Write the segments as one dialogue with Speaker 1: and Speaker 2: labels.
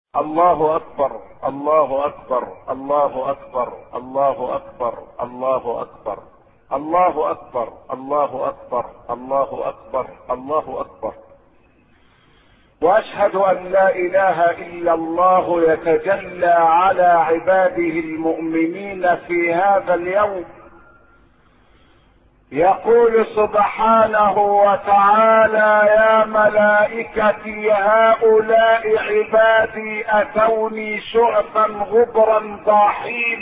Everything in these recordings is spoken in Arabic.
Speaker 1: الله أكبر الله أكبر الله أكبر الله أكبر الله أكبر الله أكبر الله أكبر الله أكبر الله أكبر. وأشهد أن لا إله إلا الله يتجلى على عباده المؤمنين في هذا اليوم. يقول سبحانه وتعالى: يا ملائكتي هؤلاء عبادي أتوني شعثا غبرا ضاحين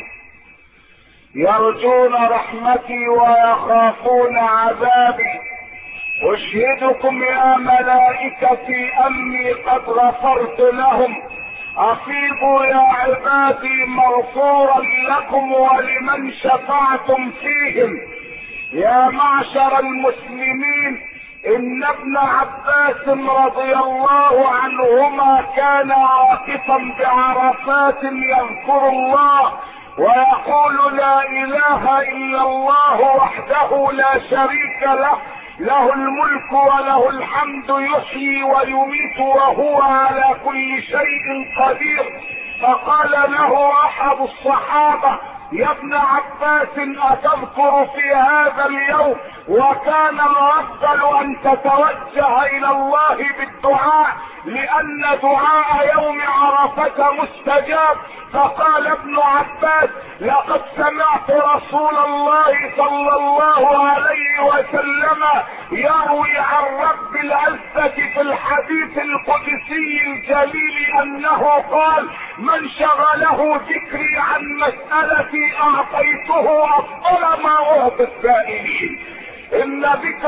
Speaker 1: يرجون رحمتي ويخافون عذابي. أشهدكم يا ملائكتي أني قد غفرت لهم. أفيضوا يا عبادي مغفورا لكم ولمن شفعتم فيهم. يا معشر المسلمين، إن ابن عباس رضي الله عنهما كان واقفا بعرفات يذكر الله ويقول: لا إله إلا الله وحده لا شريك له، له الملك وله الحمد، يحيي ويميت وهو على كل شيء قدير. فقال له أحد الصحابة: يا ابن عباس، أتذكر في هذا اليوم وكان الأفضل أن تتوجه إلى الله بالدعاء لأن دعاء يوم عرفة مستجاب؟ فقال ابن عباس: لقد سمعت رسول الله صلى الله عليه وسلم يروي عن رب العزة في الحديث القدسي الجليل أنه قال: من شغله ذكري عن مسألتي أعطيته أفضل ما أعطي السائلين. إن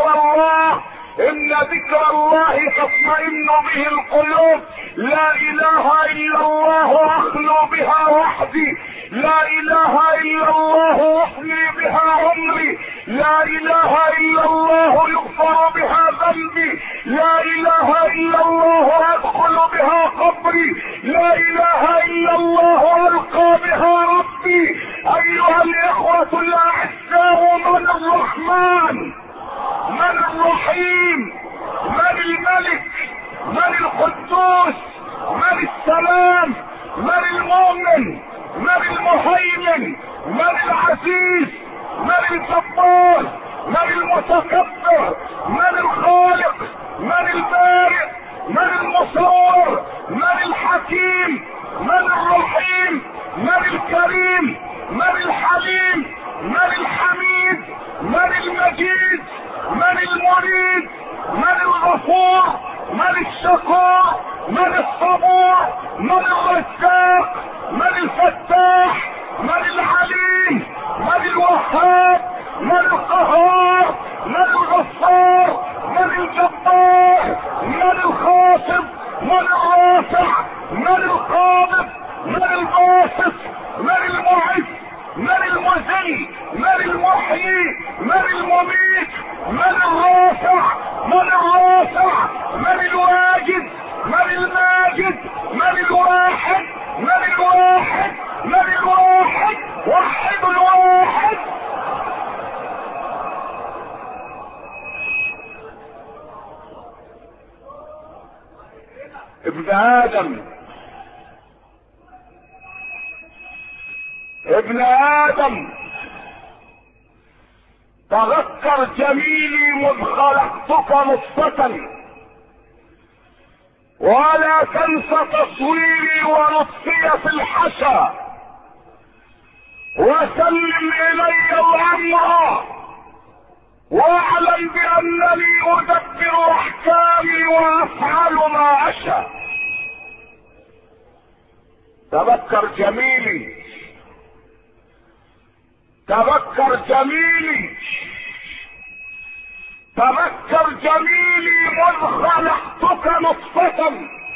Speaker 1: ذكر الله تطمئن به القلوب. لا إله إلا الله أخلو بها وحدي، لا إله إلا الله أحيي بها عمري، لا إله إلا الله يغفر بها ذنبي، لا إله إلا الله أدخل بها قبري، لا إله إلا الله ألقى بها ربي. أيها الإخوة الأعزاء، من الرحمن؟ من الرحيم؟ من الملك؟ من القدوس؟ من السلام؟ من المؤمن؟ من المهيمن؟ من العزيز؟ من الجبار؟ من المتكبر؟ من الخالق؟ من البارئ؟ من المصور؟ من الحكيم؟ من الرحيم؟ من الكريم؟ من الحليم؟ من الحميد؟ من المجيد؟ من المريد؟ من الغفور؟ من الشكور؟ من الصبور؟ من الرزاق؟ من الفتاح؟ من العليم؟ من الوهاب؟ من القهار؟ من الغفار؟ من الجبار؟ من الخافض؟ من الرافع؟ من القابض؟ من الباسط؟ من المعز؟ من المذل؟ من المحيي؟ من المميت؟ من الرافع؟ من الرافع؟ من الواجد؟ من الماجد؟ من الواحد؟ من الواحد؟ من الواحد؟ وحد الواحد. ابن آدم تذكر جميلي مذ خلقتك نطفة، ولا تنس تصويري ونطفي في الحشا، وسلم إلي الأمر واعلم بأنني أدبر أحكامي وأفعل ما أشاء. تذكر جميلي، تذكر جميلي، تذكر جميلي مذ خلقتك نطفة،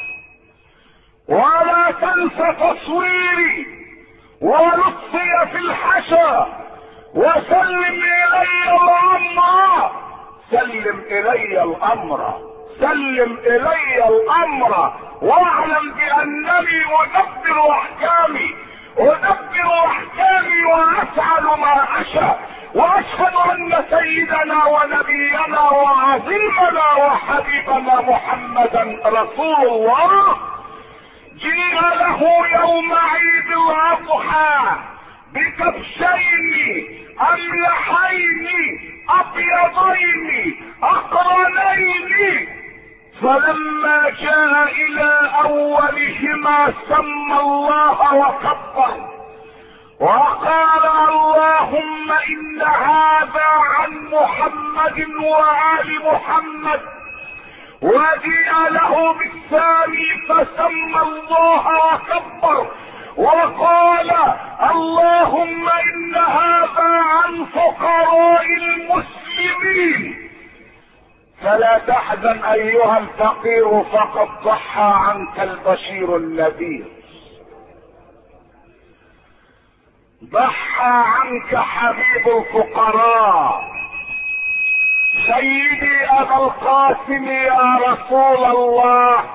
Speaker 1: ولا تنس تصويري ولطفي في الحشا، وسلم إلي الأمر. سلم إلي الأمر، سلم إلي الأمر واعلم بأنني أدبر أحكامي، أدبر أحكامي وأفعل ما أشاء. وأشهد أن سيدنا ونبينا وعظيمنا وحبيبنا محمدا رسول الله جيء له يوم عيد الاضحى بكبشين املحين ابيضين اقرنين، فلما جاء الى اولهما سمى الله وكبر وقال اللهم ان هذا عن محمد وآل محمد، وجيء له بالثاني فسمى الله وكبر وقال اللهم ان هذا عن فقراء المسلمين. فلا تحزن ايها الفقير فقد ضحى عنك البشير النذير، ضحى عنك حبيب الفقراء سيدي ابا القاسم يا رسول الله،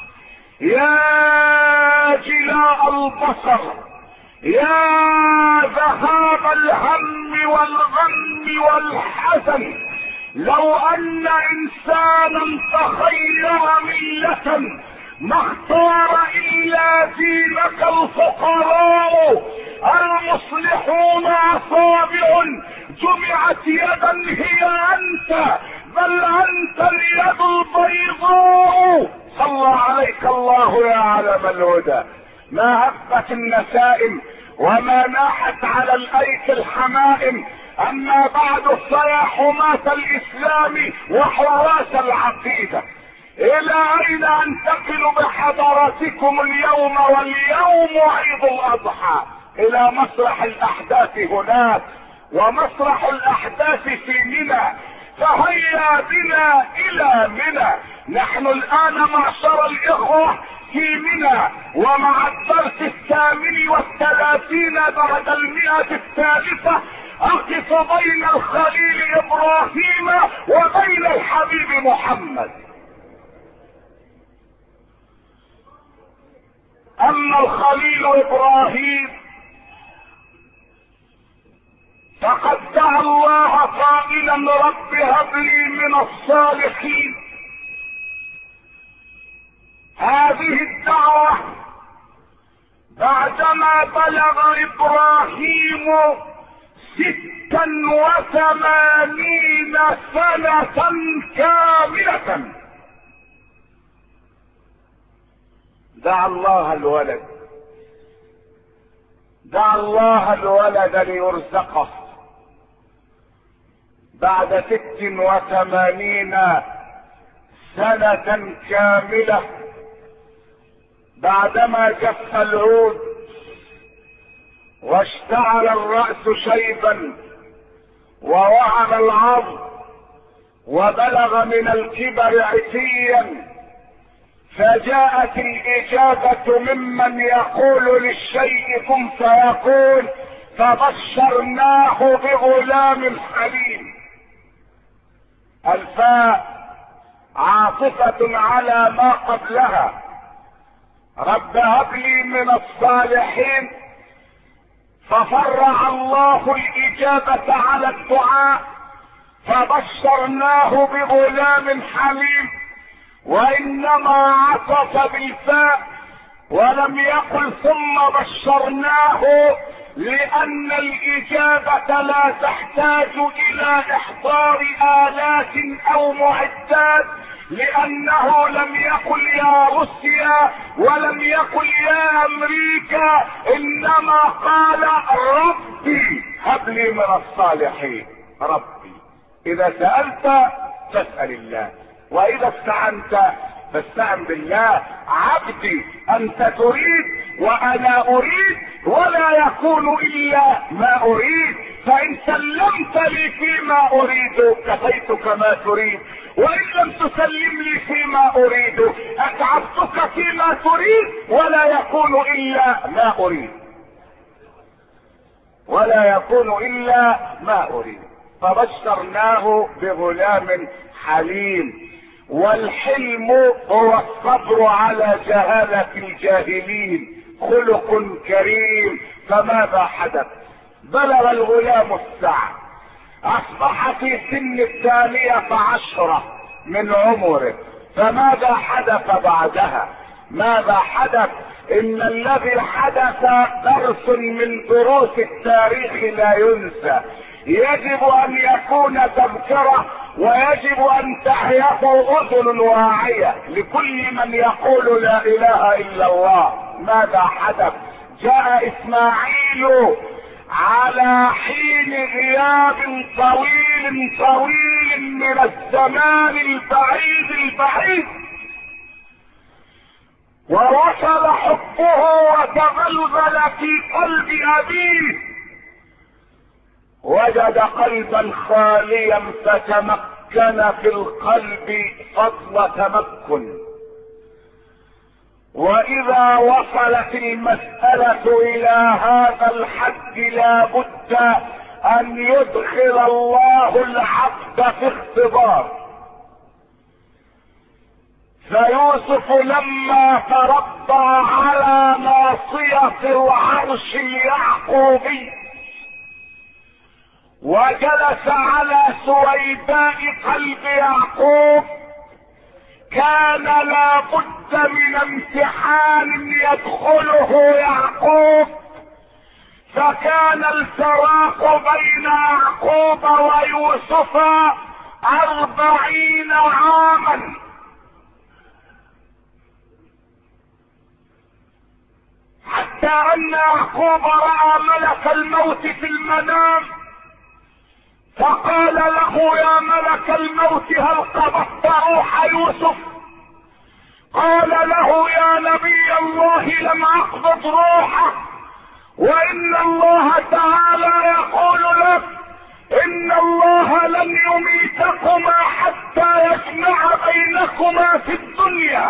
Speaker 1: يا جلاء البصر، يا ذهاب الهم والغم والحزن، لو ان انسانا تخير ملة ما اختار الا دينك الفقراء المصلحون اصابع جمعت يدا هي انت، بل انت اليد البيضاء. صلى عليك الله يا علم الهدى. ما هبت النسائم وما ناحت على الايك الحمائم، اما بعد فيا حماة الاسلام وحراس العقيدة، الى اين انتقل بحضراتكم اليوم واليوم عيد الاضحى؟ الى مسرح الاحداث هناك ومسرح الاحداث في منى، فهيا بنا الى منى. نحن الان معشر الاخوة في منى ومع الدرس 38 بعد 100 اقف بين الخليل ابراهيم وبين الحبيب محمد. اما الخليل ابراهيم فقد دعا الله قائلا رب هب لي من الصالحين. هذه الدعوة بعدما بلغ ابراهيم 86 سنة كاملة دعا الله الولد، دعا الله الولد ليرزقه بعد 86 سنة كاملة، بعدما جف العود واشتعل الرأس شيبا ووعر العظم وبلغ من الكبر عتيا، فجاءت الإجابة ممن يقول للشيء كن فيكون، فبشرناه بغلام حليم. الفاء عاطفة على ما قبلها، رب هب لي من الصالحين، ففرع الله الإجابة على الدعاء فبشرناه بغلام حليم، وإنما عطف بالفاء ولم يقل ثم بشرناه، لأن الإجابة لا تحتاج إلى إحضار آلات أو معدات، لأنه لم يقل يا روسيا ولم يقل يا أمريكا، إنما قال ربي هب لي من الصالحين. ربي، إذا سألت فاسأل الله، وإذا استعنت فاستعن بالله. عبدي أنت تريد وأنا أريد ولا يكون إلا ما أريد، فإن سلمت لي فيما أريد كفيتك ما تريد، وإن لم تسلم لي فيما أريد أتعبتك فيما تريد ولا يكون إلا ما أريد، ولا يكون إلا ما أريد. فبشرناه بغلام حليم. والحلم هو الصبر على جهالة الجاهلين، خلق كريم. فماذا حدث؟ بلغ الغلام الساعة، اصبح في سن 12 من عمره، فماذا حدث بعدها؟ ماذا حدث؟ ان الذي حدث درس من دروس التاريخ لا ينسى، يجب ان يكون تذكرة، ويجب ان تحياه اذن واعية لكل من يقول لا اله الا الله. ماذا حدث؟ جاء اسماعيل على حين غياب طويل طويل من الزمان البعيد البعيد، ووصل حبه وتغلغل في قلب ابيه، وجد قلبا خاليا فتمكن في القلب فضل تمكن. واذا وصلت المسألة الى هذا الحد لا بد ان يدخل الله العبد في اختبار. فيوسف لما تربى على ناصية العرش اليعقوبي وجلس على سويداء قلب يعقوب، كان لا بد من امتحان يدخله يعقوب، فكان الفراق بين يعقوب ويوسف 40 عاما. حتى ان يعقوب راى ملك الموت في المنام، فقال له يا ملك الموت هل قبضت روح يوسف؟ قال له يا نبي الله لم اقبض روحه، وان الله تعالى يقول لك ان الله لن يميتكما حتى يجمع بينكما في الدنيا.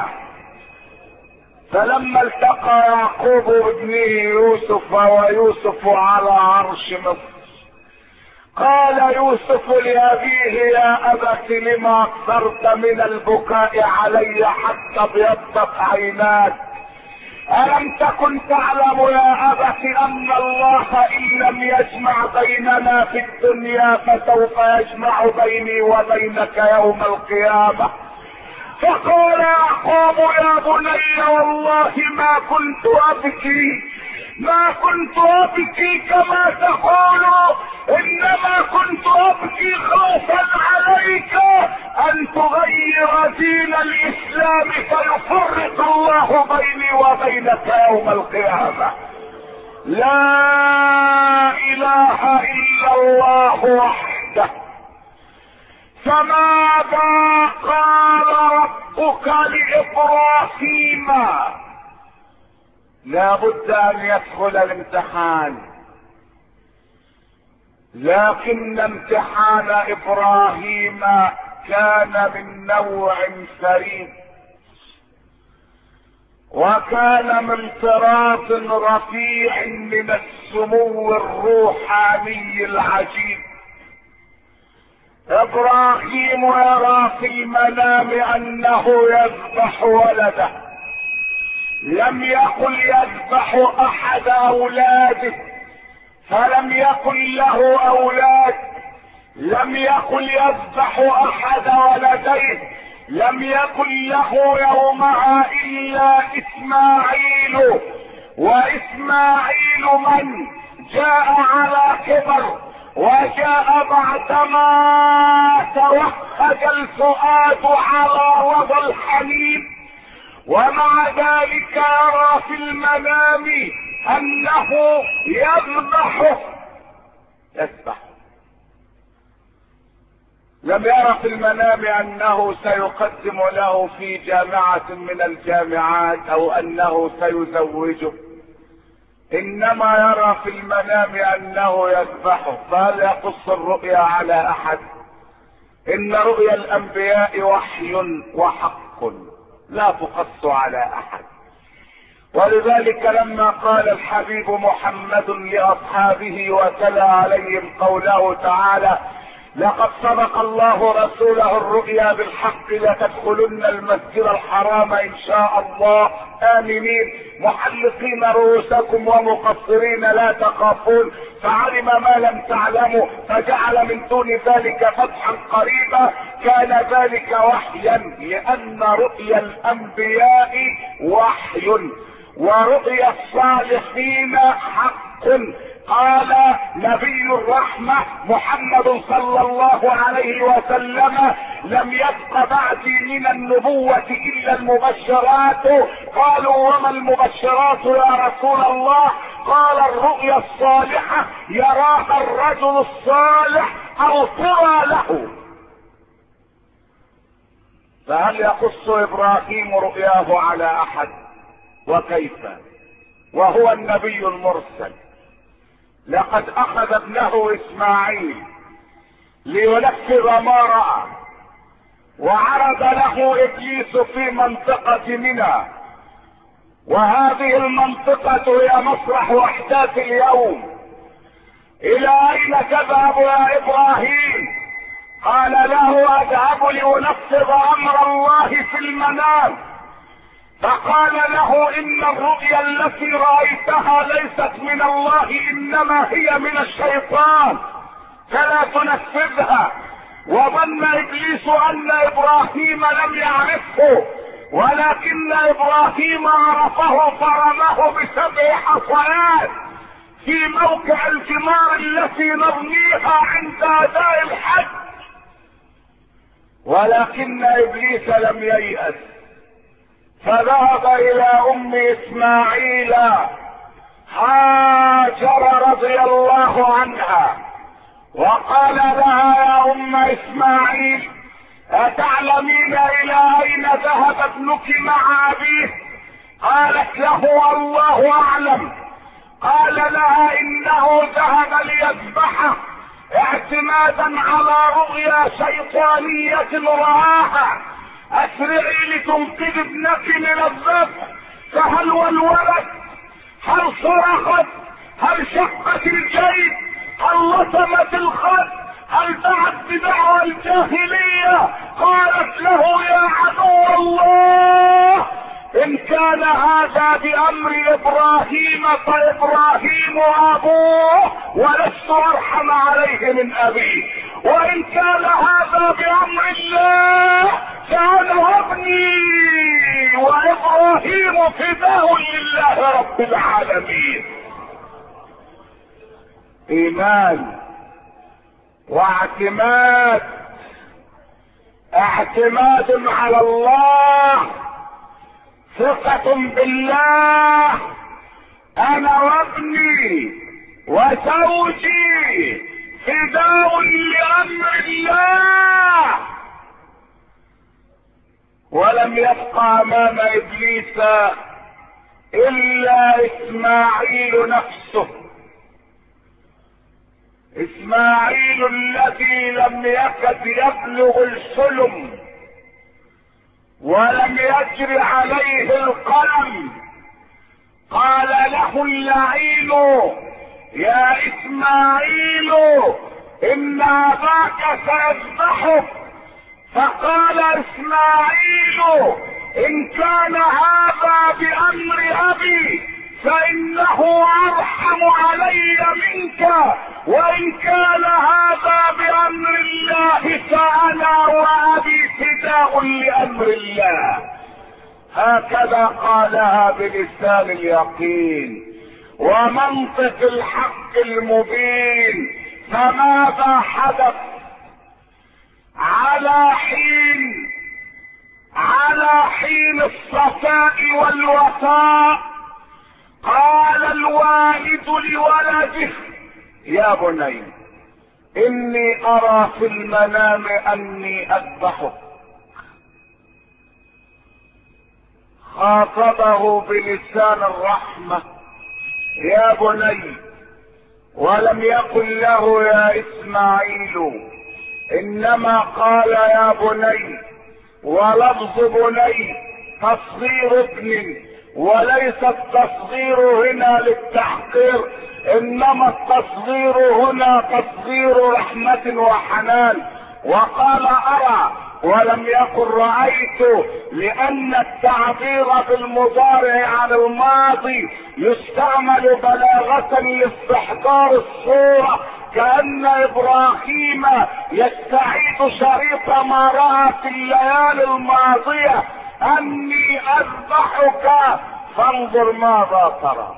Speaker 1: فلما التقى يعقوب بابنه يوسف ويوسف على عرش مصر، قال يوسف لأبيه يا أبت لما أكثرت من البكاء علي حتى ابيضت عيناك؟ ألم تكن تعلم يا أبت أن الله إن لم يجمع بيننا في الدنيا فسوف يجمع بيني وبينك يوم القيامة؟ فقال يعقوب يا بني والله ما كنت أبكي كما تقول، انما كنت ابكي خوفا عليك ان تغير دين الاسلام فيفرق الله بيني وبينك يوم القيامة. لا اله الا الله وحده. فماذا قال ربك لابراهيم؟ لا بد ان يدخل الامتحان، لكن امتحان ابراهيم كان من نوع فريد، وكان من طراز رفيع من السمو الروحاني العجيب. ابراهيم يرى في المنام انه يذبح ولده، لم يكن يذبح احد اولاده، فلم يكن له اولاد، لم يكن يذبح احد ولديه، لم يكن له يومها الا اسماعيل، واسماعيل من جاء على كبر، وجاء بعدما توهج الفؤاد على وضع الحنين، ومع ذلك يرى في المنام انه يذبح. لم يرى في المنام انه سيقدم له في جامعة من الجامعات او انه سيزوجه، انما يرى في المنام انه يذبحه. فهل يقص الرؤيا على احد؟ ان رؤيا الانبياء وحي وحق لا تقص على احد. ولذلك لما قال الحبيب محمد لاصحابه وتلا عليهم قوله تعالى لقد صدق الله رسوله الرؤيا بالحق لتدخلن المسجد الحرام ان شاء الله امنين محلقين رؤوسكم ومقصرين لا تخافون، فعلم ما لم تعلموا فجعل من دون ذلك فتحا قريبا. كان ذلك وحيا، لان رؤيا الانبياء وحي ورؤيا الصالحين حق. قال نبي الرحمة محمد صلى الله عليه وسلم: لم يبق بعدي من النبوة الا المبشرات. قالوا: وما المبشرات يا رسول الله؟ قال: الرؤيا الصالحة يراها الرجل الصالح او ترى له. فهل يقص ابراهيم رؤياه على احد؟ وكيف وهو النبي المرسل؟ لقد اخذ ابنه اسماعيل لينفذ ما رأى، وعرض له ابليس في منطقة منى، وهذه المنطقة هي مسرح احداث اليوم. الى اين تذهب يا ابراهيم؟ قال له: اذهب لانفذ امر الله في المنام. فقال له: ان الرؤيا التي رأيتها ليست من الله، انما هي من الشيطان، فلا تنفذها. وظن ابليس ان ابراهيم لم يعرفه، ولكن ابراهيم عرفه فرماه ب7 حصيات في موقع الجمار التي نرميها عند اداء الحج. ولكن ابليس لم ييأس، فذهب الى ام اسماعيل هاجر رضي الله عنها، وقال لها: يا ام اسماعيل، اتعلمين الى اين ذهب ابنك مع ابيه؟ قالت له: الله اعلم. قال لها: انه ذهب ليذبحه اعتمادا على رؤيا شيطانية رآها. اسرعي لتنقذ ابنك من الذبح. فهل ولولت؟ هل صرخت؟ هل شقت الجيب؟ هل لطمت الخد؟ هل دعت بدعوى الجاهلية؟ قالت له: يا عدو الله، ان كان هذا بامر ابراهيم فابراهيم ابوه، ولست ارحم عليه من ابيه، وان كان هذا بامر الله فانا ابني وابراهيم فداه لله رب العالمين. ايمان واعتماد، اعتماد على الله، ثقة بالله. انا وابني وزوجي فداء لامر الله. ولم يبق امام ابليس الا اسماعيل نفسه، اسماعيل الذي لم يكد يبلغ الحلم ولم يجر عليه القلم. قال له اللعين: يا اسماعيل، ان اباك سيذبحك. فقال اسماعيل: ان كان هذا بامر ابي فانه ارحم علي منك، وان كان هذا بامر الله فانا وابي فداء لامر الله. هكذا قالها بلسان اليقين ومنطق الحق المبين. فماذا حدث على حين الصفاء والوفاء؟ قال الوالد لولده: يا بني، اني ارى في المنام اني اذبحك. خاطبه بلسان الرحمة: يا بني، ولم يقل له يا اسماعيل، انما قال يا بني. ولفظ بني تصغير ابن، وليس التصغير هنا للتحقير، انما التصغير هنا تصغير رحمة وحنان. وقال ارى، ولم يقل رأيت، لأن التعبير بالمضارع عن الماضي يستعمل بلاغة لاستحضار الصورة، كأن إبراهيم يستعيد شريط ما رأى في الليالي الماضية: أني أذبحك فانظر ماذا ترى.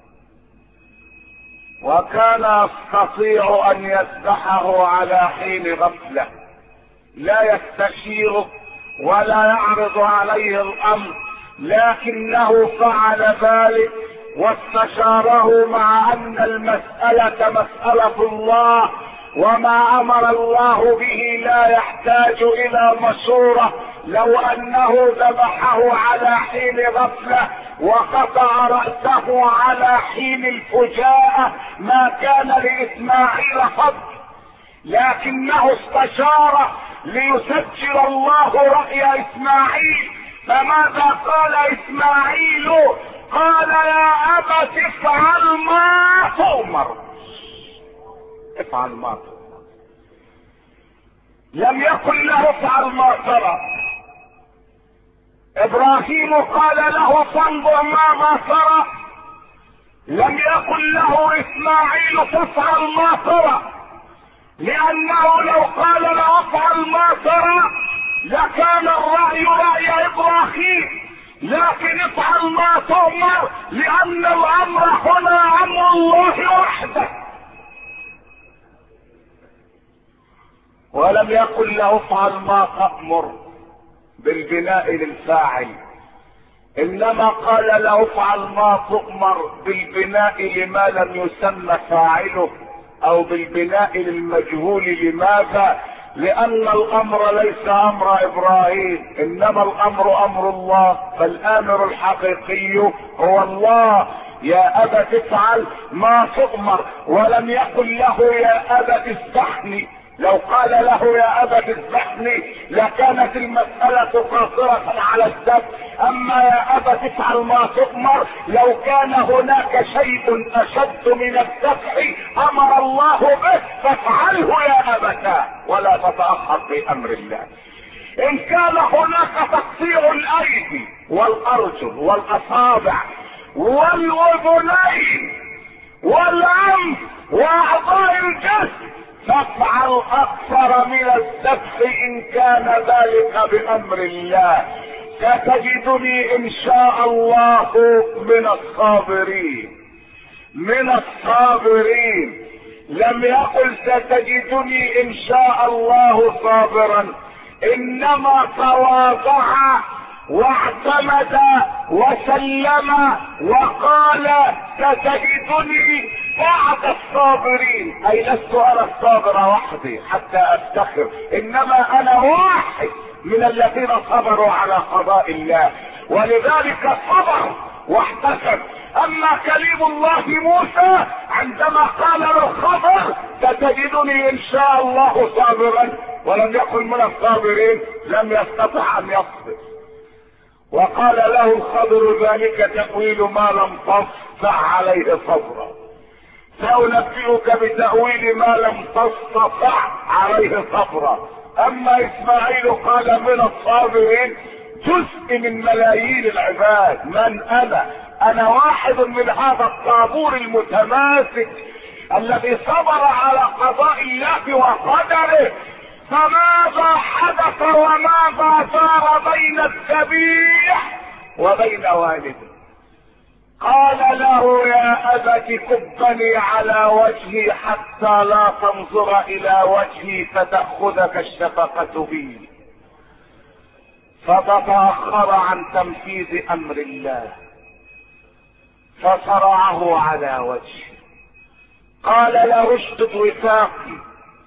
Speaker 1: وكان يستطيع أن يذبحه على حين غفلة، لا يستشيره ولا يعرض عليه الأمر، لكنه فعل ذلك واستشاره، مع أن المسألة مسألة الله، وما أمر الله به لا يحتاج إلى مشورة. لو أنه ذبحه على حين غفلة وقطع رأسه على حين الفجاءة ما كان لإسماعيل حظ، لكنه استشار ليسجل الله رأي إسماعيل. فماذا قال إسماعيل؟ قال: يا أبت افعل ما تؤمر. افعل ما تؤمر. لم يقل له افعل ما ترى. إبراهيم قال له: فانظر ماذا ترى. لم يقل له إسماعيل: تفعل ما ترى، لأنه لو قال له افعل ما ترى لكان الرأي رأي إبراهيم، لكن افعل ما تؤمر، لأن الأمر هنا أمر الله وحده. ولم يقل له افعل ما تأمر بالبناء للفاعل، انما قال له افعل ما تؤمر بالبناء لما لم يسمى فاعله، او بالبناء للمجهول. لماذا؟ لان الامر ليس امر ابراهيم، انما الامر امر الله، فالامر الحقيقي هو الله. يا ابت افعل ما تؤمر. ولم يقل له يا ابت اذبحني. لو قال له يا ابت اذبحني لكانت المسألة قاصرة على الذبح. اما يا ابت افعل ما تؤمر، لو كان هناك شيء اشد من الذبح امر الله به فافعله يا ابتا، ولا تتأخر في امر الله. ان كان هناك تقطيع الايدي والارجل والاصابع والاذنين والانف واعضاء الجسد فافعل اكثر من الذبح ان كان ذلك بامر الله. ستجدني ان شاء الله من الصابرين. من الصابرين. لم يقل ستجدني ان شاء الله صابرا، انما تواضع واعتمد وسلم وقال ستجدني بعد الصابرين، اي لست انا الصابر وحدي حتى افتخر، انما انا واحد من الذين صبروا على قضاء الله، ولذلك صبر واحتسب. اما كليم الله موسى عندما قال للخضر ستجدني ان شاء الله صابرا ولم يكن من الصابرين لم يستطع ان يصبر. وقال له الخضر ذلك تأويل ما لم تستطع عليه صبرا، سأنبئك بتأويل ما لم تستطع عليه صبرا. اما اسماعيل قال من الصابرين، جزء من ملايين العباد. من انا واحد من هذا الطابور المتماسك الذي صبر على قضاء الله وقدره. فماذا حدث وماذا دار بين الذبيح وبين والده؟ قال له يا أبت كبني على وجهي حتى لا تنظر إلى وجهي فتأخذك الشفقة بي، فتتأخر عن تنفيذ أمر الله فصرعه على وجهه. قال له اشدد وثاقي.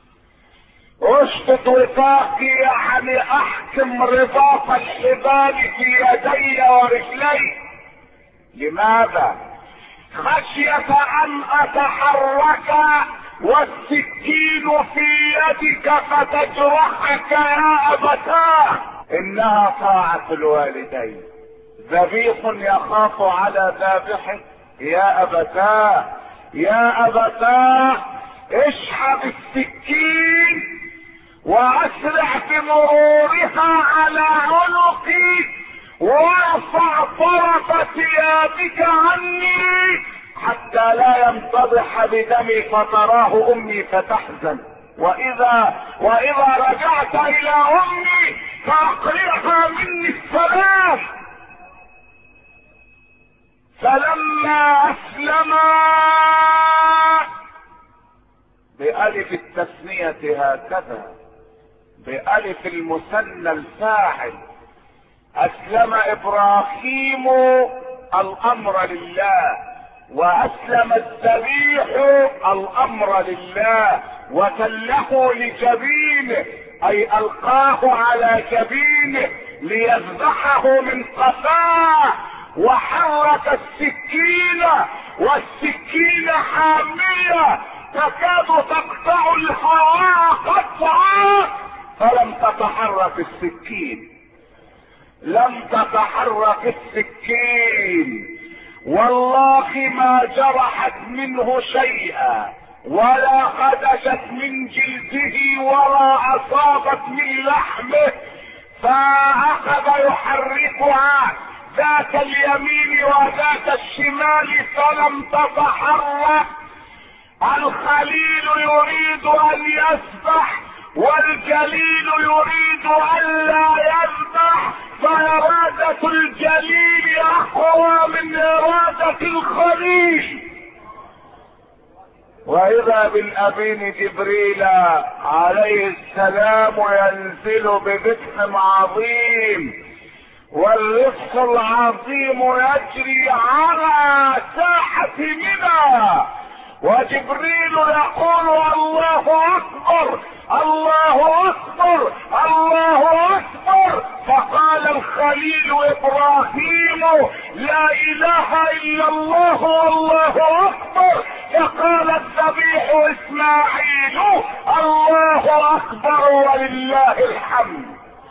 Speaker 1: اشدد وثاقي يعني احكم رباط الحبال في يدي ورجلي. لماذا؟ خشية ان اتحرك والسكين في يدك فتجرحك يا ابتاه. انها طاعة الوالدين. ذبيح يخاف على ذابحه. يا ابتاه يا ابتاه اشحب السكين واسرع بمرورها على عنقي، وارفع طرف ثيابك عني حتى لا ينتضح بدمي فتراه امي فتحزن. واذا رجعت الى امي فاقرئها مني السلام. فلما اسلما بألف التثنية هكذا، بألف المثنى الفاعل، أسلم إبراهيم الأمر لله، وأسلم الذبيح الأمر لله، وتله لجبينه أي ألقاه على جبينه ليذبحه من قفاه، وحرك السكينة والسكينة حامية تكاد تقطع الهواء قطعا، فلم تتحرك السكين، لم تتحرك السكين، والله ما جرحت منه شيئا ولا خدشت من جلده ولا اصابت من لحمه، فاخذ يحركها ذات اليمين وذات الشمال فلم تتحرك. الخليل يريد ان يسبح والجليل يريد ان لا يسبح، فإرادة الجليل اقوى من إرادة الخليل. واذا بالامين جبريل عليه السلام ينزل برفق عظيم، والرفق العظيم يجري على ساحة منى، وجبريل يقول الله اكبر الله اكبر الله اكبر. فقال الخليل ابراهيم لا اله الا الله والله اكبر. فقال الذبيح اسماعيل الله اكبر ولله الحمد.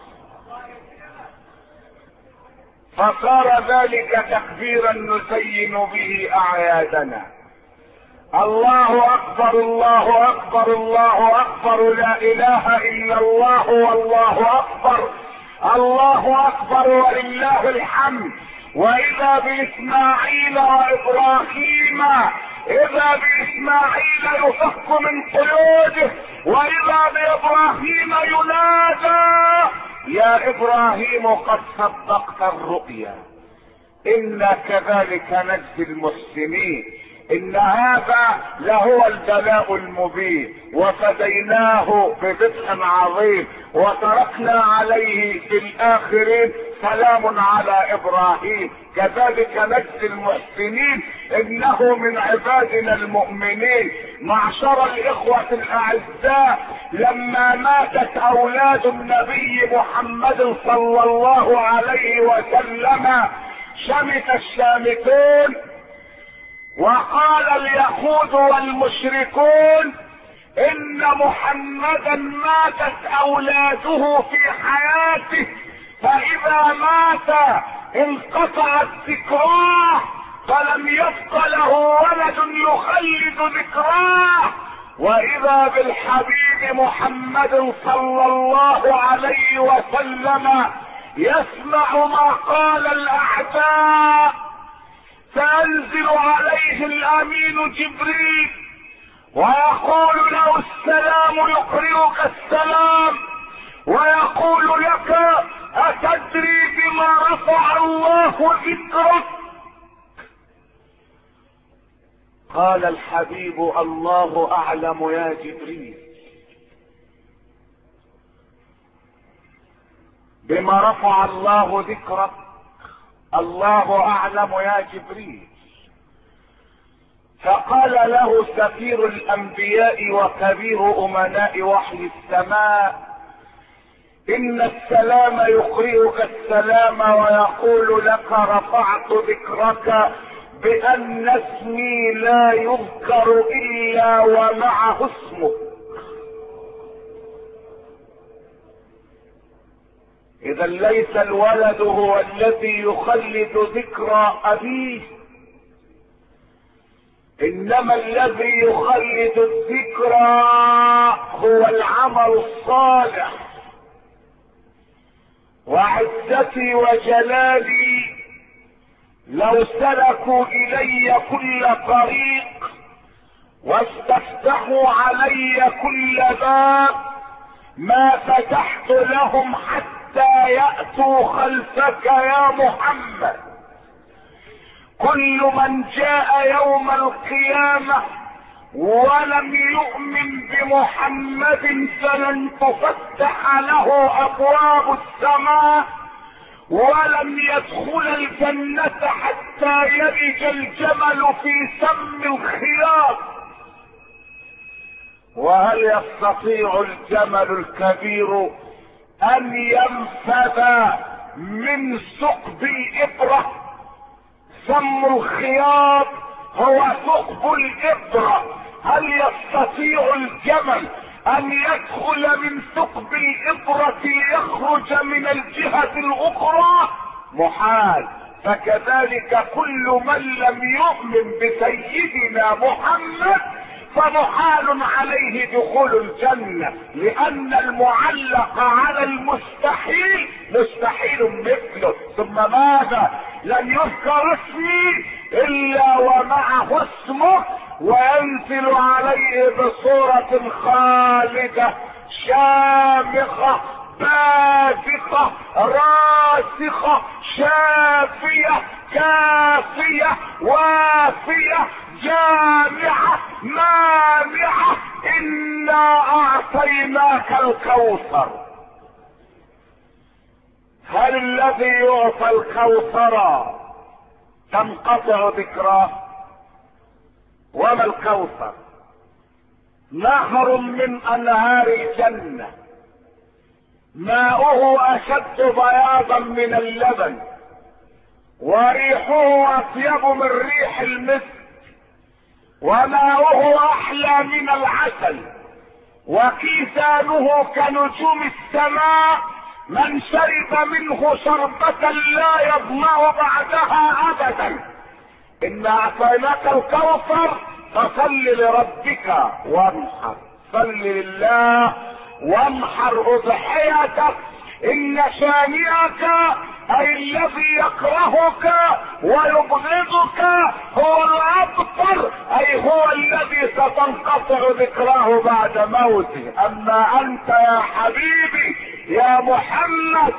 Speaker 1: فصار ذلك تكبيرا نزين به اعيادنا. الله اكبر الله اكبر الله اكبر لا اله الا الله والله اكبر الله اكبر ولله الحمد. واذا باسماعيل وابراهيم، اذا باسماعيل يفك من قيوده، واذا بابراهيم ينادى يا ابراهيم قد صدقت الرؤيا انا كذلك نجزي المحسنين. ان هذا لهو البلاء المبين، وفديناه بذبح عظيم وتركنا عليه في الاخرين سلام على ابراهيم كذلك نجزي المحسنين انه من عبادنا المؤمنين. معشر الاخوة الاعزاء، لما ماتت اولاد النبي محمد صلى الله عليه وسلم شمت الشامتون، وقال اليهود والمشركون ان محمدا ماتت اولاده في حياته، فاذا مات انقطعت ذكراه فلم يبق له ولد يخلد ذكراه. واذا بالحبيب محمد صلى الله عليه وسلم يسمع ما قال الاعداء، فينزل عليه الامين جبريل ويقول له السلام يقرئك السلام، ويقول لك اتدري بما رفع الله ذكرك؟ قال الحبيب الله اعلم يا جبريل. بما رفع الله ذكرك؟ الله اعلم يا جبريل. فقال له سفير الانبياء وكبير امناء وحي السماء ان السلام يقرئك السلام ويقول لك رفعت ذكرك بان اسمي لا يذكر الا ومعه اسمك. اذا ليس الولد هو الذي يخلد ذكرى ابيه، انما الذي يخلد الذكرى هو العمل الصالح. وعزتي وجلالي لو سلكوا الي كل طريق واستفتحوا علي كل باب ما فتحت لهم حتى يأتوا خلفك يا محمد. كل من جاء يوم القيامة ولم يؤمن بمحمد فلن تفتح له ابواب السماء ولم يدخل الجنة حتى يلج الجمل في سم الخياط. وهل يستطيع الجمل الكبير ان ينفذ من ثقب الابرة؟ سم الخياط هو ثقب الابرة. هل يستطيع الجمل ان يدخل من ثقب الابرة ليخرج من الجهة الاخرى؟ محال. فكذلك كل من لم يؤمن بسيدنا محمد فمحال عليه دخول الجنة، لان المعلق على المستحيل مستحيل مثله. ثم ماذا؟ لن يذكر اسمي الا ومعه اسمه وينزل عليه بصورة خالدة شامخة بازخة راسخة شافية كافية وافية جامعة مانعة. إنا أعطيناك الكوثر. هل الذي يعطى الكوثر تنقطع ذكراه؟ وما الكوثر؟ نهر من انهار الجنة ماؤه اشد بياضا من اللبن وريحه اطيب من ريح المسك وماؤه احلى من العسل وكيسانه كنجوم السماء. من شرب منه شربة لا يظمأ بعدها ابدا. إنا أعطيناك الكوثر فصل لربك وانحر. صل لله وانحر أضحيتك. إن شانئك أي الذي يكرهك ويبغضك هو الأبتر، أي هو الذي ستنقطع ذكراه بعد موته. أما أنت يا حبيبي يا محمد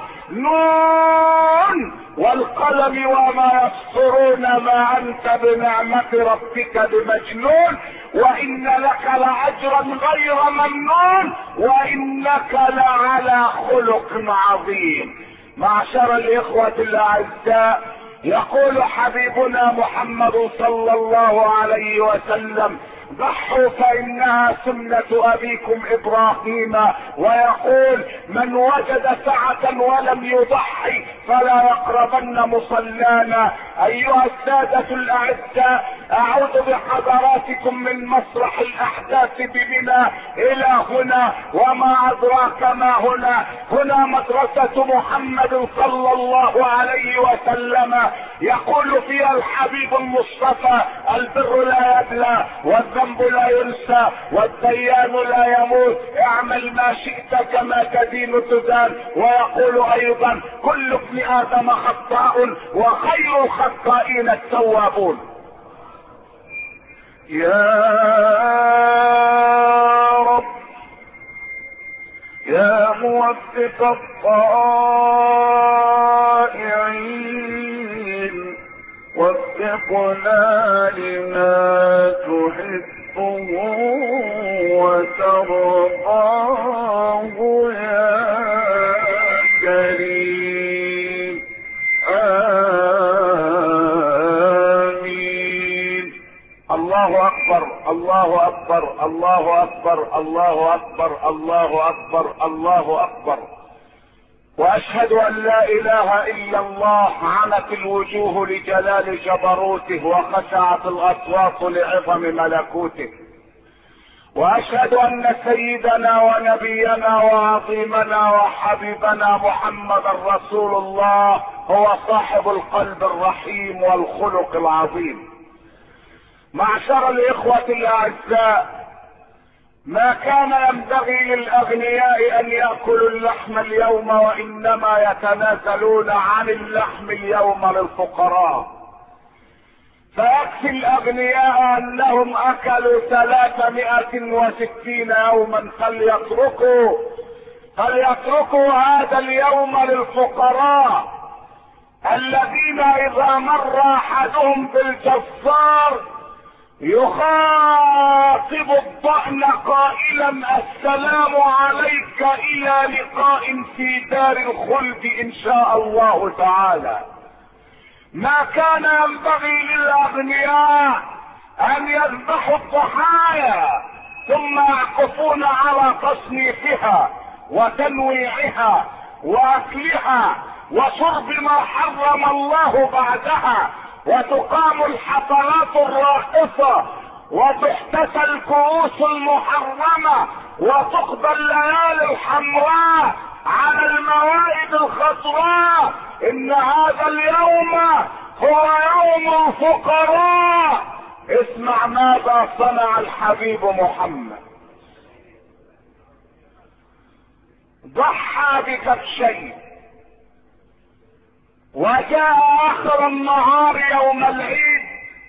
Speaker 1: نون والقلم وما يبصرون ما انت بنعمة ربك بمجنون وان لك لاجرا غير ممنون وانك لعلى خلق عظيم. معشر الاخوة الاعزاء، يقول حبيبنا محمد صلى الله عليه وسلم: ضحوا فانها سنة ابيكم ابراهيم. ويقول: من وجد سعة ولم يضحي فلا يقربن مصلانا. ايها السادة الاعزاء، اعود بحضراتكم من مسرح الاحداث بمنى الى هنا، وما ادراك ما هنا. هنا مدرسة محمد صلى الله عليه وسلم، يقول فيها الحبيب المصطفى: البر لا يبلى والذنب لا ينسى والديان لا يموت، اعمل ما شئت كما تدين تدان. ويقول ايضا: كل ابن ادم خطاء وخير الخطائين التوابون. يا رب يا موفق الطائعين، وفقنا لما تحبه وترضاه يا كريم. آمين. الله اكبر الله اكبر الله اكبر الله اكبر الله اكبر الله اكبر. واشهد ان لا اله الا الله. عنت الوجوه لجلال جبروته وخشعت الاصوات لعظم ملكوته. واشهد ان سيدنا ونبينا وعظيمنا وحبيبنا محمدا رسول الله هو صاحب القلب الرحيم والخلق العظيم. معشر الإخوة الأعزاء، ما كان ينبغي للأغنياء أن يأكلوا اللحم اليوم، وإنما يتنازلون عن اللحم اليوم للفقراء. فيكفي الأغنياء أنهم أكلوا 360 يوما، فليتركوا هذا اليوم للفقراء الذين إذا مر أحدهم بالجزار يخاطب الضأن قائلا السلام عليك إلى لقاء في دار الخلد إن شاء الله تعالى. ما كان ينبغي للأغنياء أن يذبحوا الضحايا ثم يعكفون على تصنيفها وتنويعها وأكلها وشرب ما حرم الله بعدها، وتقام الحفلات الراقصة وتحتسى الكؤوس المحرمة وتقضى الليالي الحمراء على الموائد الخضراء. إن هذا اليوم هو يوم الفقراء. اسمع ماذا صنع الحبيب محمد. ضحى بكبشين، وجاء آخر النهار يوم العيد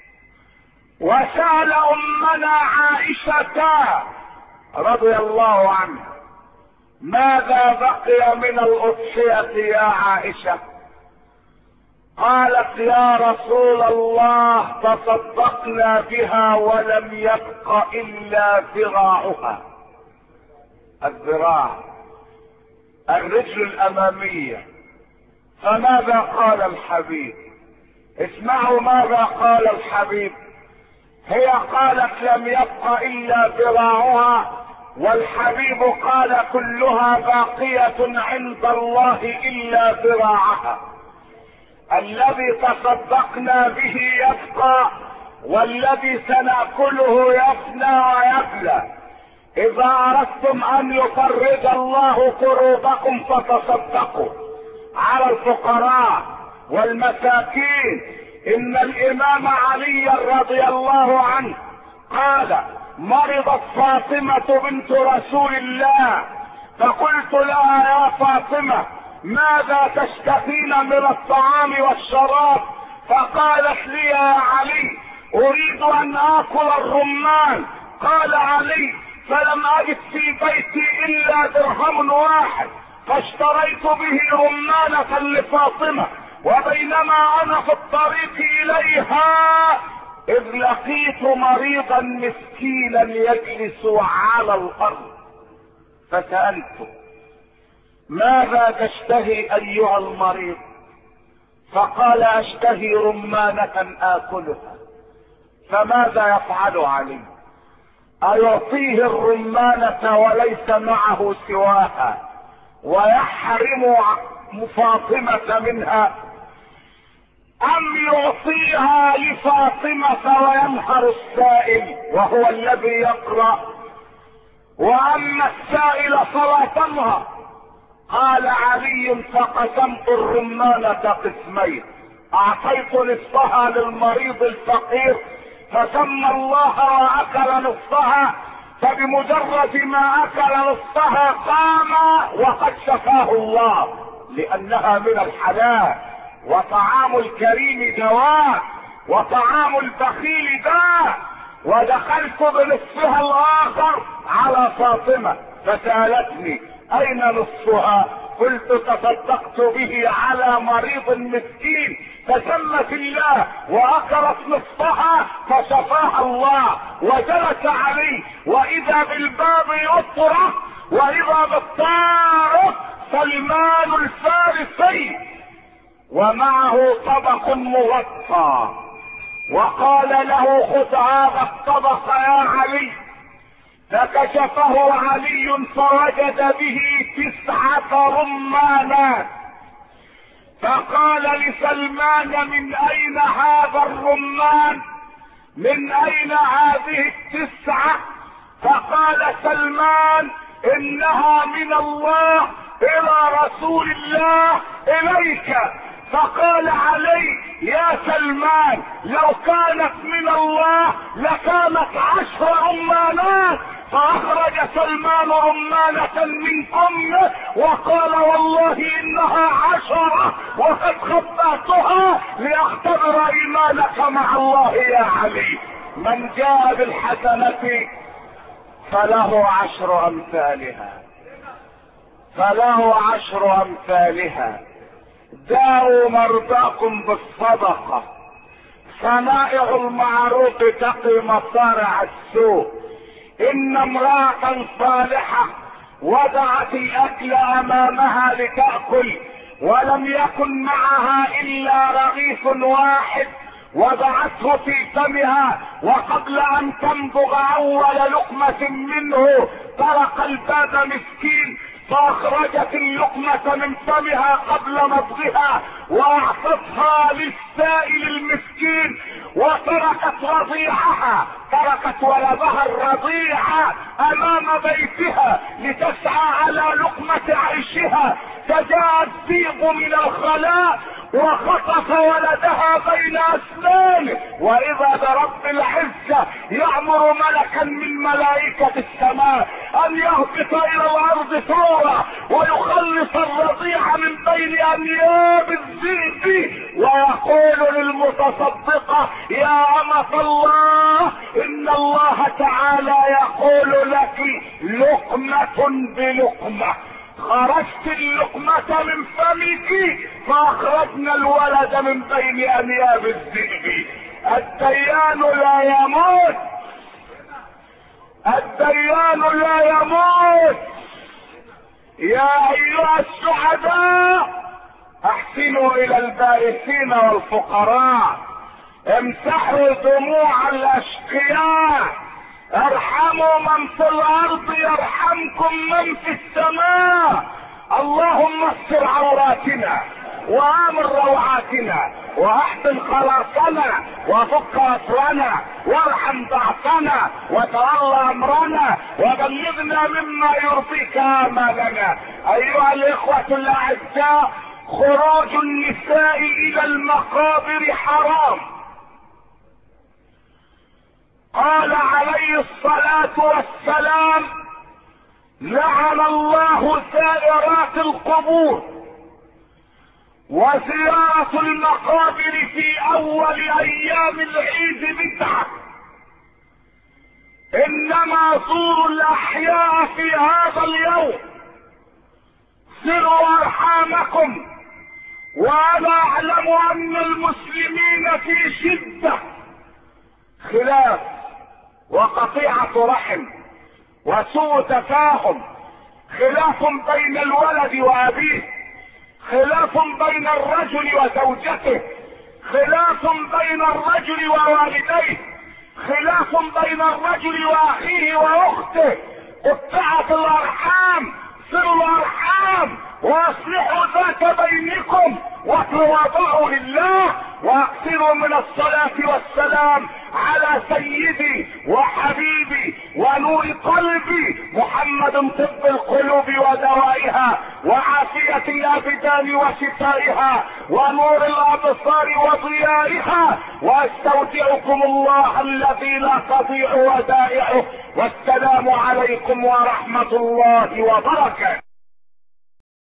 Speaker 1: وسأل أمنا عائشة رضي الله عنها ماذا بقي من الأضحية يا عائشة؟ قالت يا رسول الله تصدقنا بها ولم يبق إلا ذراعها. الذراع الرجل الأمامية. فماذا قال الحبيب؟ اسمعوا ماذا قال الحبيب. هي قالت لم يبق إلا ذراعها، والحبيب قال كلها باقية عند الله إلا ذراعها. الذي تصدقنا به يبقى، والذي سنأكله يفنى ويبلى. إذا أردتم أن يفرج الله كروبكم فتصدقوا على الفقراء والمساكين. إن الإمام علي رضي الله عنه قال مرضت فاطمة بنت رسول الله، فقلت لها يا فاطمة ماذا تشتهين من الطعام والشراب؟ فقالت لي يا علي أريد أن آكل الرمان. قال علي فلم أجد في بيتي إلا درهم واحد، فاشتريت به رمانة لفاطمة، وبينما أنا في الطريق إليها إذ لقيت مريضا مسكينا يجلس على الأرض، فسألته ماذا تشتهي أيها المريض؟ فقال أشتهي رمانة آكلها. فماذا يفعل علي؟ أيعطيه الرمانة وليس معه سواها ويحرم فاطمة منها، أم يعطيها لفاطمة وينهر السائل وهو الذي يقرأ، وأما السائل فلا تنهر؟ قال علي فقسمت الرمانة قسمين، أعطيت نصفها للمريض الفقير فسمى الله وأكل نصفها، فبمجرد ما أكل نصفها قام وقد شفاه الله، لأنها من الحلال، وطعام الكريم دواء وطعام البخيل داء. ودخلت بنصفها الآخر على فاطمة فسألتني أين نصفها؟ قلت تصدقت به على مريض مسكين فسمت الله وأكلت نصفها فشفاها الله. وجلس عليه وإذا بالباب يطرق وإذا بالطارق سلمان الفارسي ومعه طبق مغطى، وقال له خذ هذا الطبق يا علي. فكشفه علي فوجد به 9 رمانات، فقال لسلمان من أين هذا الرمان؟ من أين هذه 9؟ فقال سلمان إنها من الله إلى رسول الله إليك. فقال علي يا سلمان لو كانت من الله لكانت 10 رمانات، فاخرج سلمان رمانة من فمه وقال والله انها 10 وقد خبأتها لاختبر ايمانك مع الله يا علي. من جاء بالحسنة فله 10 امثالها، فله 10 امثالها. داووا مرضاكم بالصدقة، صنائع المعروف تقي مصارع السوء. ان امرأة صالحة وضعت الاكل امامها لتأكل ولم يكن معها الا رغيف واحد، وضعته في فمها وقبل ان تمضغ اول لقمة منه طرق الباب مسكين، فاخرجت اللقمة من فمها قبل مضغها واعطتها للسائل المسكين، وتركت رضيعها، تركت ولدها الرضيع امام بيتها لتسعى على لقمة عيشها. فجاء الذئب من الخلاء وخطف ولدها بين اسنانه، واذا برب العزة يأمر ملكا من ملائكة السماء ان يهبط الى الارض ثورة ويخلص الرضيع من بين انياب الذئب، ويقول للمتصدقة يا امة الله ان الله تعالى يقول لك لقمة بلقمة. خرجت اللقمة من فمك فاخرجنا الولد من بين انياب الذئب. الديان لا يموت، الديان لا يموت. يا ايها السعداء احسنوا الى البائسين والفقراء، امسحوا دموع الاشقياء، ارحموا من في الارض يرحمكم من في السماء. اللهم استر عوراتنا وامن روعاتنا واحسن خلاصنا وفك اسرنا وارحم ضعفنا وتولى امرنا وبلغنا مما يرضيك امالنا. ايها الاخوة الاعزاء، خروج النساء الى المقابر حرام. قال عليه الصلاة والسلام لعن الله زائرات القبور. وزيارة المقابر في اول ايام العيد بدعة، انما زوروا الاحياء في هذا اليوم، صلوا ارحامكم. وانا اعلم ان المسلمين في شدة خلاف وقطيعة رحم وسوء تفاهم، خلاف بين الولد وابيه، خلاف بين الرجل وزوجته، خلاف بين الرجل ووالديه، خلاف بين الرجل واخيه واخته. قطعت الارحام، صلوا الارحام واصلحوا ذات بينكم وتواضعوا لله، واكثروا من الصلاة والسلام على سيدي وحبيبي ونور قلبي محمد، طب القلوب ودوائها وعافية الابدان وشفائها ونور الابصار وضيائها. واستودعكم الله الذي لا تضيع ودائعه، والسلام عليكم ورحمة الله وبركاته.